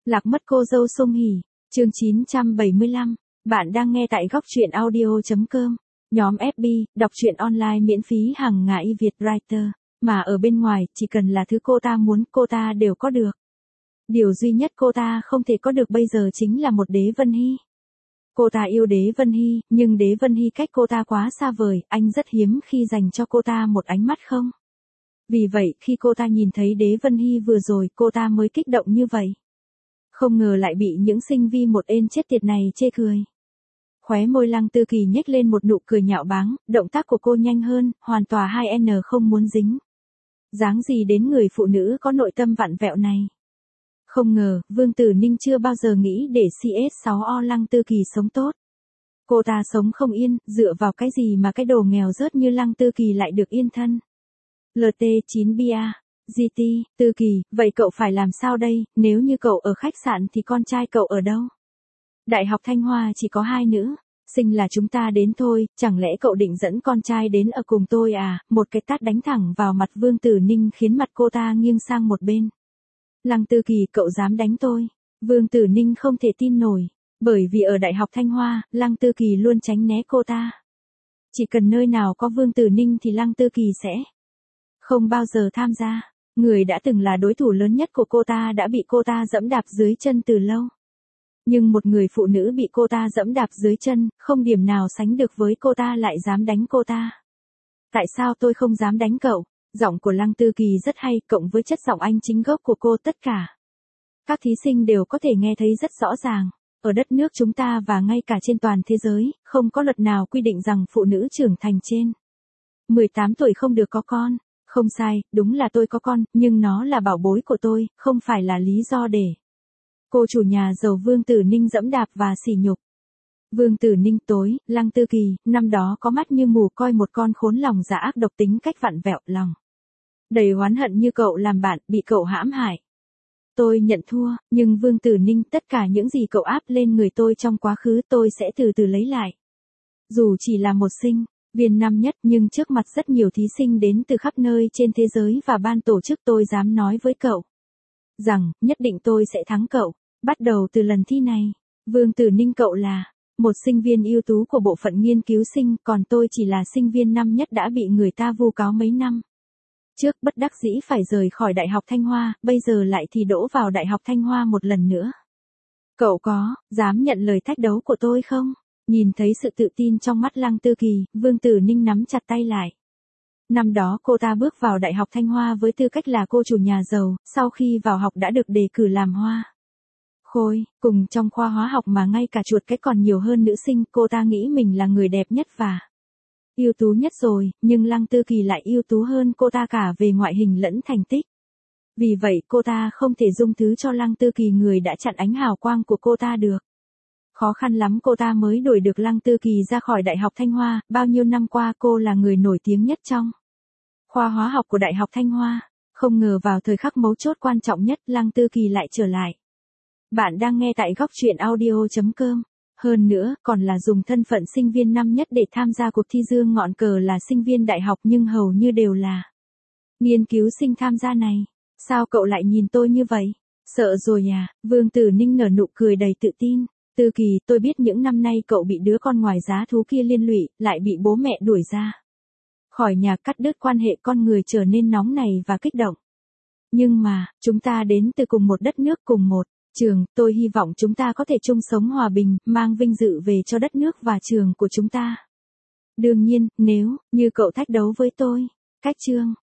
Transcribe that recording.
Lạc mất cô dâu Song Hỷ, chương 975, bạn đang nghe tại góc truyện audio.com, nhóm FB, đọc truyện online miễn phí hàng ngày Việt Writer, mà ở bên ngoài, chỉ cần là thứ cô ta muốn, cô ta đều có được. Điều duy nhất cô ta không thể có được bây giờ chính là một Đế Vân Hy. Cô ta yêu Đế Vân Hy, nhưng Đế Vân Hy cách cô ta quá xa vời, anh rất hiếm khi dành cho cô ta một ánh mắt không. Vì vậy, khi cô ta nhìn thấy Đế Vân Hy vừa rồi, cô ta mới kích động như vậy. Không ngờ lại bị những sinh vi một ên chết tiệt này chê cười. Khóe môi Lăng Tư Kỳ nhếch lên một nụ cười nhạo báng, động tác của cô nhanh hơn, hoàn tòa 2N không muốn dính. Dáng gì đến người phụ nữ có nội tâm vặn vẹo này. Không ngờ, Vương Tử Ninh chưa bao giờ nghĩ để CS6O Lăng Tư Kỳ sống tốt. Cô ta sống không yên, dựa vào cái gì mà cái đồ nghèo rớt như Lăng Tư Kỳ lại được yên thân. LT9BA, GT, Tư Kỳ, vậy cậu phải làm sao đây, nếu như cậu ở khách sạn thì con trai cậu ở đâu? Đại học Thanh Hoa chỉ có 2 nữ, sinh là chúng ta đến thôi, chẳng lẽ cậu định dẫn con trai đến ở cùng tôi à? Một cái tát đánh thẳng vào mặt Vương Tử Ninh khiến mặt cô ta nghiêng sang một bên. Lăng Tư Kỳ, cậu dám đánh tôi? Vương Tử Ninh không thể tin nổi, bởi vì ở Đại học Thanh Hoa, Lăng Tư Kỳ luôn tránh né cô ta. Chỉ cần nơi nào có Vương Tử Ninh thì Lăng Tư Kỳ sẽ không bao giờ tham gia. Người đã từng là đối thủ lớn nhất của cô ta đã bị cô ta dẫm đạp dưới chân từ lâu. Nhưng một người phụ nữ bị cô ta dẫm đạp dưới chân, không điểm nào sánh được với cô ta lại dám đánh cô ta. Tại sao tôi không dám đánh cậu? Giọng của Lăng Tư Kỳ rất hay, cộng với chất giọng Anh chính gốc của cô tất cả. Các thí sinh đều có thể nghe thấy rất rõ ràng. Ở đất nước chúng ta và ngay cả trên toàn thế giới, không có luật nào quy định rằng phụ nữ trưởng thành trên 18 tuổi không được có con. Không sai, đúng là tôi có con, nhưng nó là bảo bối của tôi, không phải là lý do để cô chủ nhà giàu Vương Tử Ninh dẫm đạp và sỉ nhục. Vương Tử Ninh tối, Lăng Tư Kỳ, năm đó có mắt như mù coi một con khốn lòng dạ ác độc tính cách vặn vẹo lòng. Đầy oán hận như cậu làm bạn, bị cậu hãm hại. Tôi nhận thua, nhưng Vương Tử Ninh, tất cả những gì cậu áp lên người tôi trong quá khứ tôi sẽ từ từ lấy lại. Dù chỉ là một sinh viên năm nhất nhưng trước mặt rất nhiều thí sinh đến từ khắp nơi trên thế giới và ban tổ chức tôi dám nói với cậu rằng, nhất định tôi sẽ thắng cậu, bắt đầu từ lần thi này. Vương Tử Ninh, cậu là một sinh viên ưu tú của bộ phận nghiên cứu sinh, còn tôi chỉ là sinh viên năm nhất đã bị người ta vu cáo mấy năm trước, bất đắc dĩ phải rời khỏi Đại học Thanh Hoa, bây giờ lại thì đỗ vào Đại học Thanh Hoa một lần nữa. Cậu có dám nhận lời thách đấu của tôi không? Nhìn thấy sự tự tin trong mắt Lăng Tư Kỳ, Vương Tử Ninh nắm chặt tay lại. Năm đó cô ta bước vào Đại học Thanh Hoa với tư cách là cô chủ nhà giàu, sau khi vào học đã được đề cử làm hoa khôi, cùng trong khoa hóa học mà ngay cả chuột cái còn nhiều hơn nữ sinh, cô ta nghĩ mình là người đẹp nhất và ưu tú nhất rồi, nhưng Lăng Tư Kỳ lại ưu tú hơn cô ta cả về ngoại hình lẫn thành tích. Vì vậy cô ta không thể dung thứ cho Lăng Tư Kỳ, người đã chặn ánh hào quang của cô ta được. Khó khăn lắm cô ta mới đuổi được Lăng Tư Kỳ ra khỏi Đại học Thanh Hoa, bao nhiêu năm qua cô là người nổi tiếng nhất trong khoa hóa học của Đại học Thanh Hoa. Không ngờ vào thời khắc mấu chốt quan trọng nhất, Lăng Tư Kỳ lại trở lại. Bạn đang nghe tại góc truyện audio.com. Hơn nữa, còn là dùng thân phận sinh viên năm nhất để tham gia cuộc thi dương ngọn cờ là sinh viên đại học, nhưng hầu như đều là nghiên cứu sinh tham gia này. Sao cậu lại nhìn tôi như vậy? Sợ rồi à? Vương Tử Ninh nở nụ cười đầy tự tin. Tư Kỳ, tôi biết những năm nay cậu bị đứa con ngoài giá thú kia liên lụy, lại bị bố mẹ đuổi ra khỏi nhà, cắt đứt quan hệ, con người trở nên nóng này và kích động. Nhưng mà, chúng ta đến từ cùng một đất nước, cùng một trường, tôi hy vọng chúng ta có thể chung sống hòa bình, mang vinh dự về cho đất nước và trường của chúng ta. Đương nhiên, nếu như cậu thách đấu với tôi, cách chương